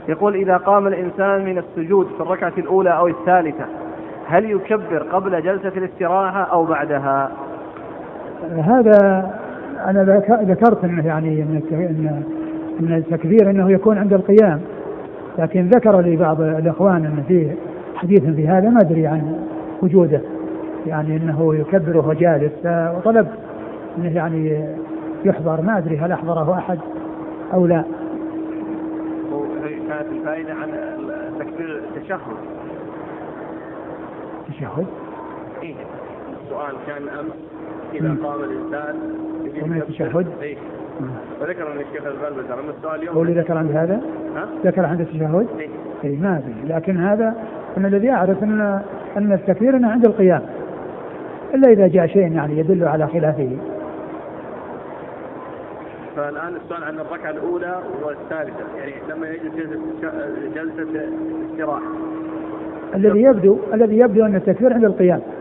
يقول إذا قام الإنسان من السجود في الركعة الأولى أو الثالثة هل يكبر قبل جلسة الاستراحة أو بعدها؟ هذا أنا ذكرت أنه يعني أن التكبير أنه يكون عند القيام، لكن ذكر لي بعض الإخوان أن فيه حديث في هذا ما أدري عن وجوده، يعني أنه يكبر وهو جالس، وطلب أنه يعني يحضر، ما أدري هل أحضره أحد أو لا. كانت الفائدة عن تكبير التشهد. تشهد؟ إيه السؤال كان أمس إذا قام الإنسان ومن التشهد؟ إيه وذكر أن الشيخ الألباني ذكر أن السؤال اليوم. هو اللي ذكر عند هذا؟ ذكر عند التشهد؟ إيه ما أدري، لكن هذا أن الذي أعرف أن التكبير أنه عند القيام، إلا إذا جاء شيء يعني يدل على خلافه. فالآن السؤال عن الركعة الأولى والثالثة، يعني لما يجلس جلسة استراحة. الذي يبدو أن التكبير عند القيام.